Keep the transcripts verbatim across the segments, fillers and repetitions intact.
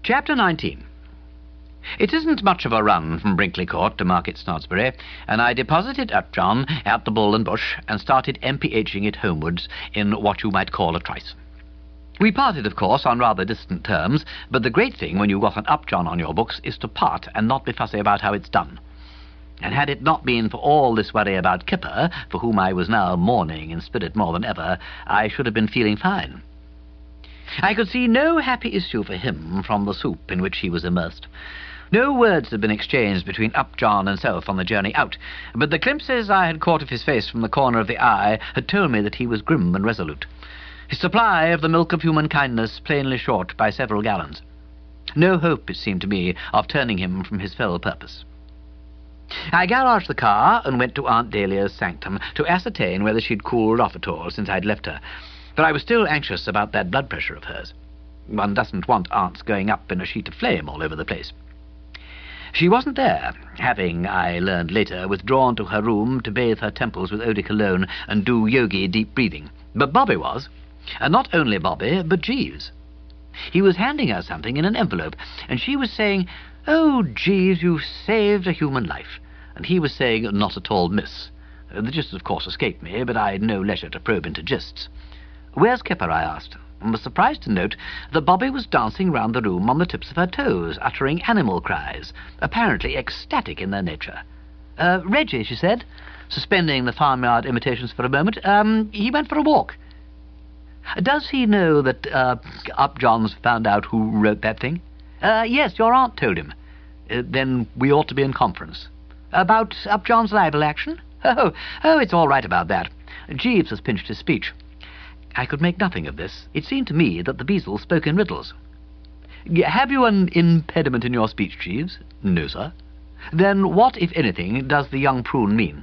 Chapter nineteen. It isn't much of a run from Brinkley Court to Market Snodsbury, and I deposited Upjohn at the Bull and Bush and started M P H ing it homewards in what you might call a trice. We parted, of course, on rather distant terms, but the great thing when you've got an Upjohn on your books is to part and not be fussy about how it's done. And had it not been for all this worry about Kipper, for whom I was now mourning in spirit more than ever, I should have been feeling fine. I could see no happy issue for him from the soup in which he was immersed. No words had been exchanged between Upjohn and self on the journey out, but the glimpses I had caught of his face from the corner of the eye had told me that he was grim and resolute. His supply of the milk of human kindness plainly short by several gallons. No hope, it seemed to me, of turning him from his fell purpose. I garaged the car and went to Aunt Dahlia's sanctum to ascertain whether she'd cooled off at all since I'd left her, but I was still anxious about that blood pressure of hers. One doesn't want aunts going up in a sheet of flame all over the place. She wasn't there, having, I learned later, withdrawn to her room to bathe her temples with eau de cologne and do yogi deep breathing. But Bobby was, and not only Bobby, but Jeeves. He was handing her something in an envelope, and she was saying, "Oh, Jeeves, you've saved a human life," and he was saying, "Not at all, miss." The gist, of course, escaped me, but I had no leisure to probe into gists. "Where's Kipper?" I asked, and was surprised to note that Bobby was dancing round the room on the tips of her toes, uttering animal cries, apparently ecstatic in their nature. Uh, Reggie, she said, suspending the farmyard imitations for a moment, um, he went for a walk. Does he know that uh, Upjohn's found out who wrote that thing? Uh, yes, your aunt told him. Uh, then we ought to be in conference. About Upjohn's libel action? Oh, oh, it's all right about that. Jeeves has pinched his speech. I could make nothing of this. It seemed to me that the Beazle spoke in riddles. Have you an impediment in your speech, Jeeves? No, sir. Then what, if anything, does the young prune mean?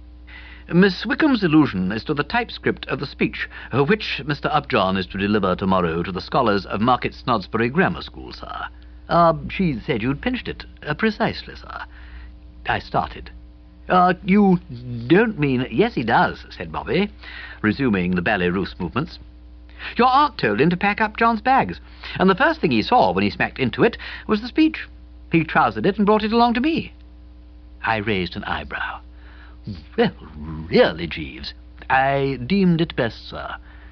Miss Wickham's allusion is to the typescript of the speech, which Mister Upjohn is to deliver tomorrow to the scholars of Market Snodsbury Grammar School, sir. Uh, she said you'd pinched it. Uh, precisely, sir. I started. Uh, you don't mean... Yes, he does, said Bobby, resuming the ballet-roos movements. Your aunt told him to pack up John's bags, and the first thing he saw when he smacked into it was the speech. He trousered it and brought it along to me. I raised an eyebrow. Well, really, Jeeves, I deemed it best, sir.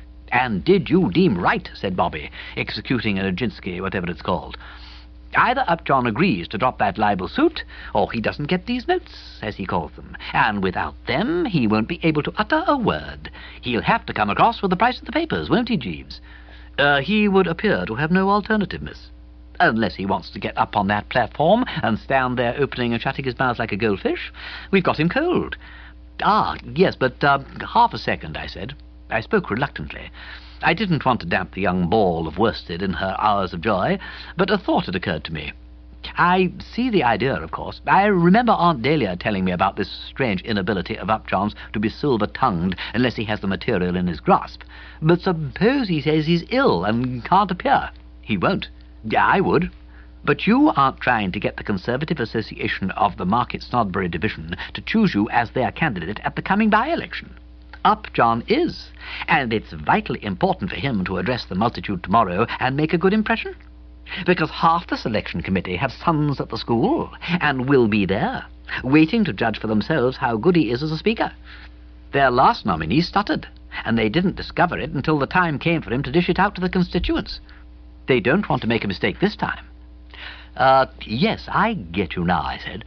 And did you deem right, said Bobby, executing an Oginski, whatever it's called. Either Upjohn agrees to drop that libel suit, or he doesn't get these notes, as he calls them, and without them he won't be able to utter a word. He'll have to come across with the price of the papers, won't he, Jeeves? Uh, he would appear to have no alternative, miss. Unless he wants to get up on that platform and stand there opening and shutting his mouth like a goldfish. We've got him cold. Ah, yes, but uh, half a second, I said. I spoke reluctantly. I didn't want to damp the young ball of worsted in her hours of joy, but a thought had occurred to me. I see the idea, of course. I remember Aunt Dahlia telling me about this strange inability of Upjohn's to be silver-tongued unless he has the material in his grasp. But suppose he says he's ill and can't appear? He won't. Yeah, I would. But you aren't trying to get the Conservative Association of the Market Snodsbury Division to choose you as their candidate at the coming by-election. Upjohn is, and it's vitally important for him to address the multitude tomorrow and make a good impression. Because half the selection committee have sons at the school, and will be there, waiting to judge for themselves how good he is as a speaker. Their last nominee stuttered, and they didn't discover it until the time came for him to dish it out to the constituents. They don't want to make a mistake this time. Uh, yes, I get you now, I said.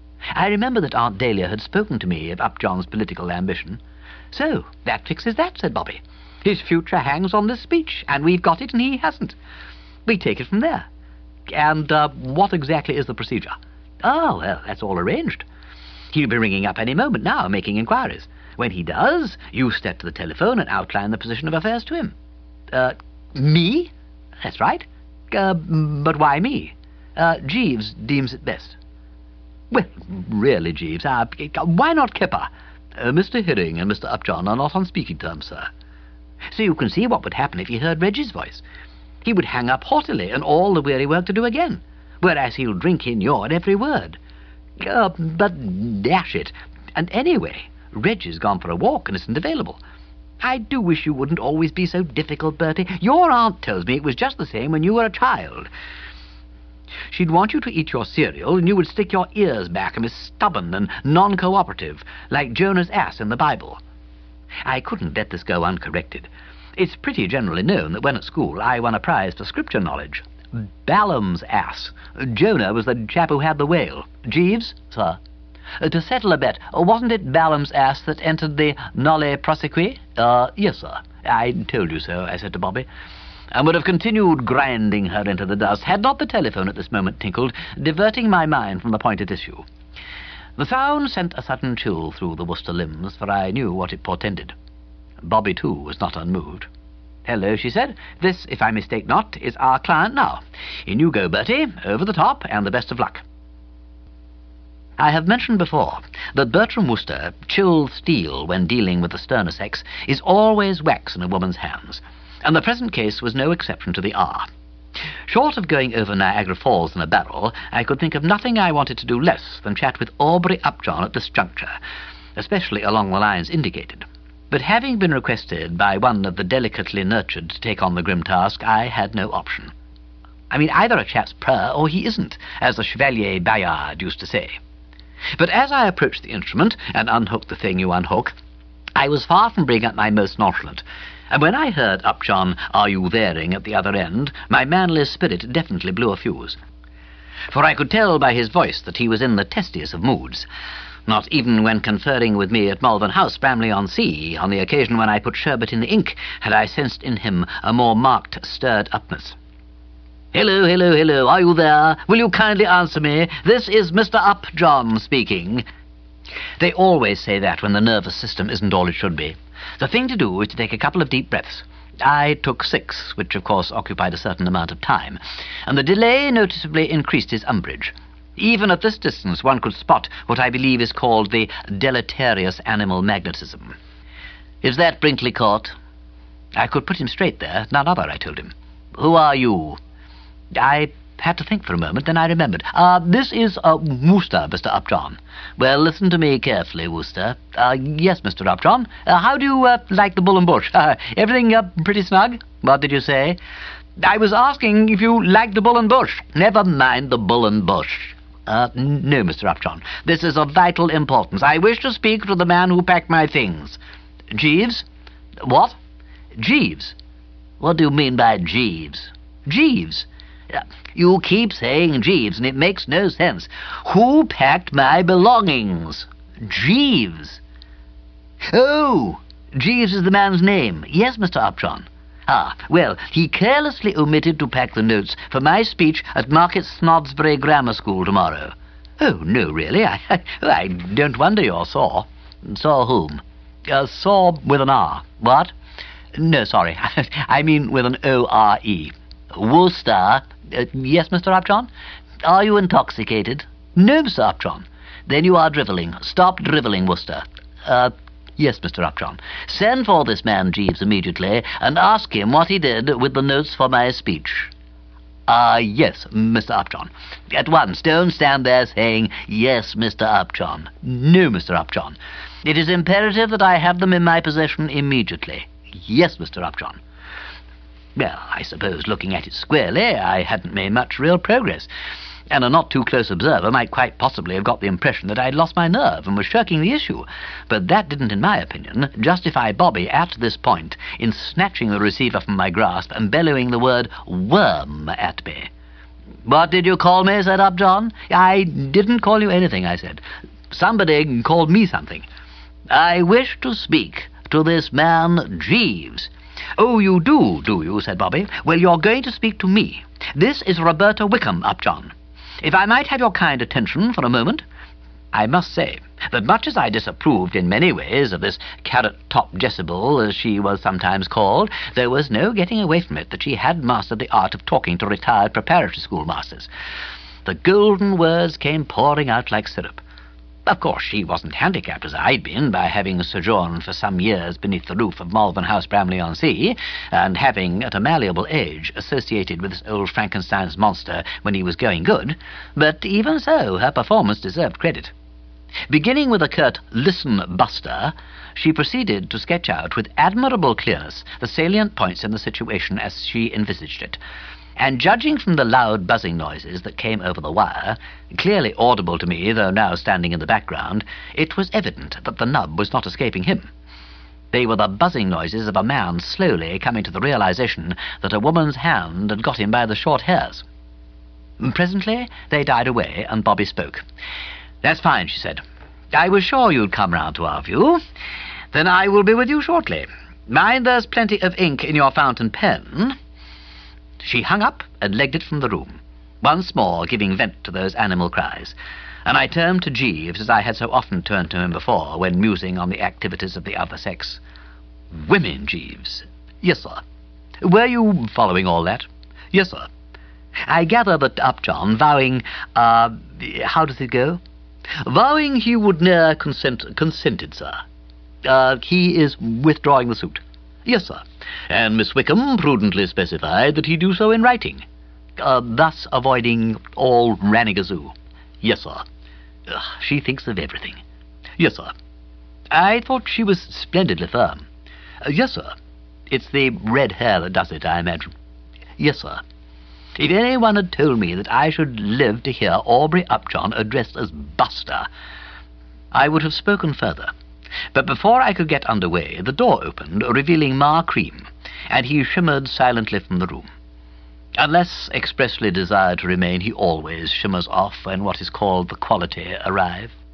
I remember that Aunt Dahlia had spoken to me of Upjohn's political ambition. So, that fixes that, said Bobby. His future hangs on this speech, and we've got it and he hasn't. We take it from there. And uh, what exactly is the procedure? Oh, well, that's all arranged. He'll be ringing up any moment now, making inquiries. When he does, you step to the telephone and outline the position of affairs to him. Uh, me? That's right. Uh, but why me? Uh, Jeeves deems it best. Well, really, Jeeves, uh, why not Kipper? Uh, Mister Herring and Mister Upjohn are not on speaking terms, sir. So you can see what would happen if he heard Reggie's voice. He would hang up haughtily and all the weary work to do again, whereas he'll drink in your every word. Uh, but dash it. And anyway, Reggie's gone for a walk and isn't available. I do wish you wouldn't always be so difficult, Bertie. Your aunt tells me it was just the same when you were a child. She'd want you to eat your cereal, and you would stick your ears back and be stubborn and non-cooperative, like Jonah's ass in the Bible. I couldn't let this go uncorrected. It's pretty generally known that when at school I won a prize for scripture knowledge. Balaam's ass. Jonah was the chap who had the whale. Jeeves? Sir. Uh, to settle a bet, uh, wasn't it Balaam's ass that entered the nolle prosequi? Uh, yes, sir. I told you so, I said to Bobby, and would have continued grinding her into the dust had not the telephone at this moment tinkled, diverting my mind from the point at issue. The sound sent a sudden chill through the Worcester limbs, for I knew what it portended. Bobby, too, was not unmoved. "Hello," she said. "This, if I mistake not, is our client now. In you go, Bertie, over the top, and the best of luck." I have mentioned before that Bertram Wooster, chilled steel when dealing with the sterner sex, is always wax in a woman's hands, and the present case was no exception to the R. Short of going over Niagara Falls in a barrel, I could think of nothing I wanted to do less than chat with Aubrey Upjohn at this juncture, especially along the lines indicated. But having been requested by one of the delicately nurtured to take on the grim task, I had no option. I mean, either a chap's purr or he isn't, as the Chevalier Bayard used to say. But as I approached the instrument and unhooked the thing you unhook, I was far from being at my most nonchalant, and when I heard Upjohn, "Are you there?"ing at the other end, my manly spirit definitely blew a fuse. For I could tell by his voice that he was in the testiest of moods. Not even when conferring with me at Malvern House, Bramley-on-Sea, on the occasion when I put sherbet in the ink, had I sensed in him a more marked stirred-upness. "Hello, hello, hello, are you there? Will you kindly answer me? This is Mister Upjohn speaking." They always say that when the nervous system isn't all it should be. The thing to do is to take a couple of deep breaths. I took six, which of course occupied a certain amount of time, and the delay noticeably increased his umbrage. Even at this distance one could spot what I believe is called the deleterious animal magnetism. "Is that Brinkley Court?" I could put him straight there, none other, I told him. "Who are you?" I had to think for a moment, then I remembered. Uh, this is uh, Wooster, Mister Upjohn." "Well, listen to me carefully, Wooster." Uh, yes, Mister Upjohn. Uh, how do you uh, like the Bull and Bush? Uh, everything uh, pretty snug? What did you say?" "I was asking if you liked the Bull and Bush." "Never mind the Bull and Bush." Uh, no, Mister Upjohn. This is of vital importance. I wish to speak to the man who packed my things." "Jeeves?" "What?" "Jeeves." "What do you mean by Jeeves?" "Jeeves. You keep saying Jeeves, and it makes no sense. Who packed my belongings?" "Jeeves." "Oh, Jeeves is the man's name." "Yes, Mister Upjohn." "Ah, well, he carelessly omitted to pack the notes for my speech at Market Snodsbury Grammar School tomorrow." "Oh, no, really? I, I, I don't wonder you're sore." "Saw whom?" Uh, "Sore with an R." "What?" "No, sorry. I mean with an O R E. "Wooster." Uh, yes, Mister Upjohn?" "Are you intoxicated?" "No, Mister Upjohn." "Then you are drivelling. Stop drivelling, Wooster." Uh, yes, Mister Upjohn." Send for this man Jeeves immediately, and ask him what he did with the notes for my speech." Ah, uh, yes, Mister Upjohn." "At once. Don't stand there saying, 'Yes, Mister Upjohn.'" "No, Mister Upjohn." "It is imperative that I have them in my possession immediately." "Yes, Mister Upjohn." Well, I suppose, looking at it squarely, I hadn't made much real progress, and a not too close observer might quite possibly have got the impression that I'd lost my nerve and was shirking the issue, but that didn't, in my opinion, justify Bobby at this point in snatching the receiver from my grasp and bellowing the word "worm" at me. "What did you call me?" said Upjohn. "I didn't call you anything," I said. "Somebody called me something." "I wish to speak to this man Jeeves." "Oh, you do, do you?" said Bobby. "Well, you're going to speak to me. This is Roberta Wickham, Upjohn. If I might have your kind attention for a moment." I must say that much as I disapproved in many ways of this carrot-top Jezebel, as she was sometimes called, there was no getting away from it that she had mastered the art of talking to retired preparatory schoolmasters. The golden words came pouring out like syrup. Of course, she wasn't handicapped as I'd been by having sojourned for some years beneath the roof of Malvern House, Bramley-on-Sea, and having, at a malleable age, associated with this old Frankenstein's monster when he was going good, but even so, her performance deserved credit. Beginning with a curt "Listen, Buster," she proceeded to sketch out with admirable clearness the salient points in the situation as she envisaged it. and judging from the loud buzzing noises that came over the wire, clearly audible to me, though now standing in the background, it was evident that the nub was not escaping him. They were the buzzing noises of a man slowly coming to the realization that a woman's hand had got him by the short hairs. Presently they died away, and Bobby spoke. "That's fine," she said. "I was sure you'd come round to our view. Then I will be with you shortly. Mind there's plenty of ink in your fountain pen." She hung up and legged it from the room, once more giving vent to those animal cries, and I turned to Jeeves as I had so often turned to him before when musing on the activities of the other sex. "Women, Jeeves." "Yes, sir." "Were you following all that?" "Yes, sir." "I gather that Upjohn, vowing, uh, how does it go?" "Vowing he would ne'er consent, consented, sir." Uh, he is withdrawing the suit." "Yes, sir." "And Miss Wickham prudently specified that he do so in writing." Uh, thus avoiding all ranigazoo." "Yes, sir." Ugh, she thinks of everything." "Yes, sir." "I thought she was splendidly firm." Uh, "Yes, sir." "It's the red hair that does it, I imagine." "Yes, sir." If anyone had told me that I should live to hear Aubrey Upjohn addressed as Buster, I would have spoken further. But before I could get under way, the door opened, revealing Ma Cream, and he shimmered silently from the room. Unless expressly desired to remain, he always shimmers off when what is called the quality arrive.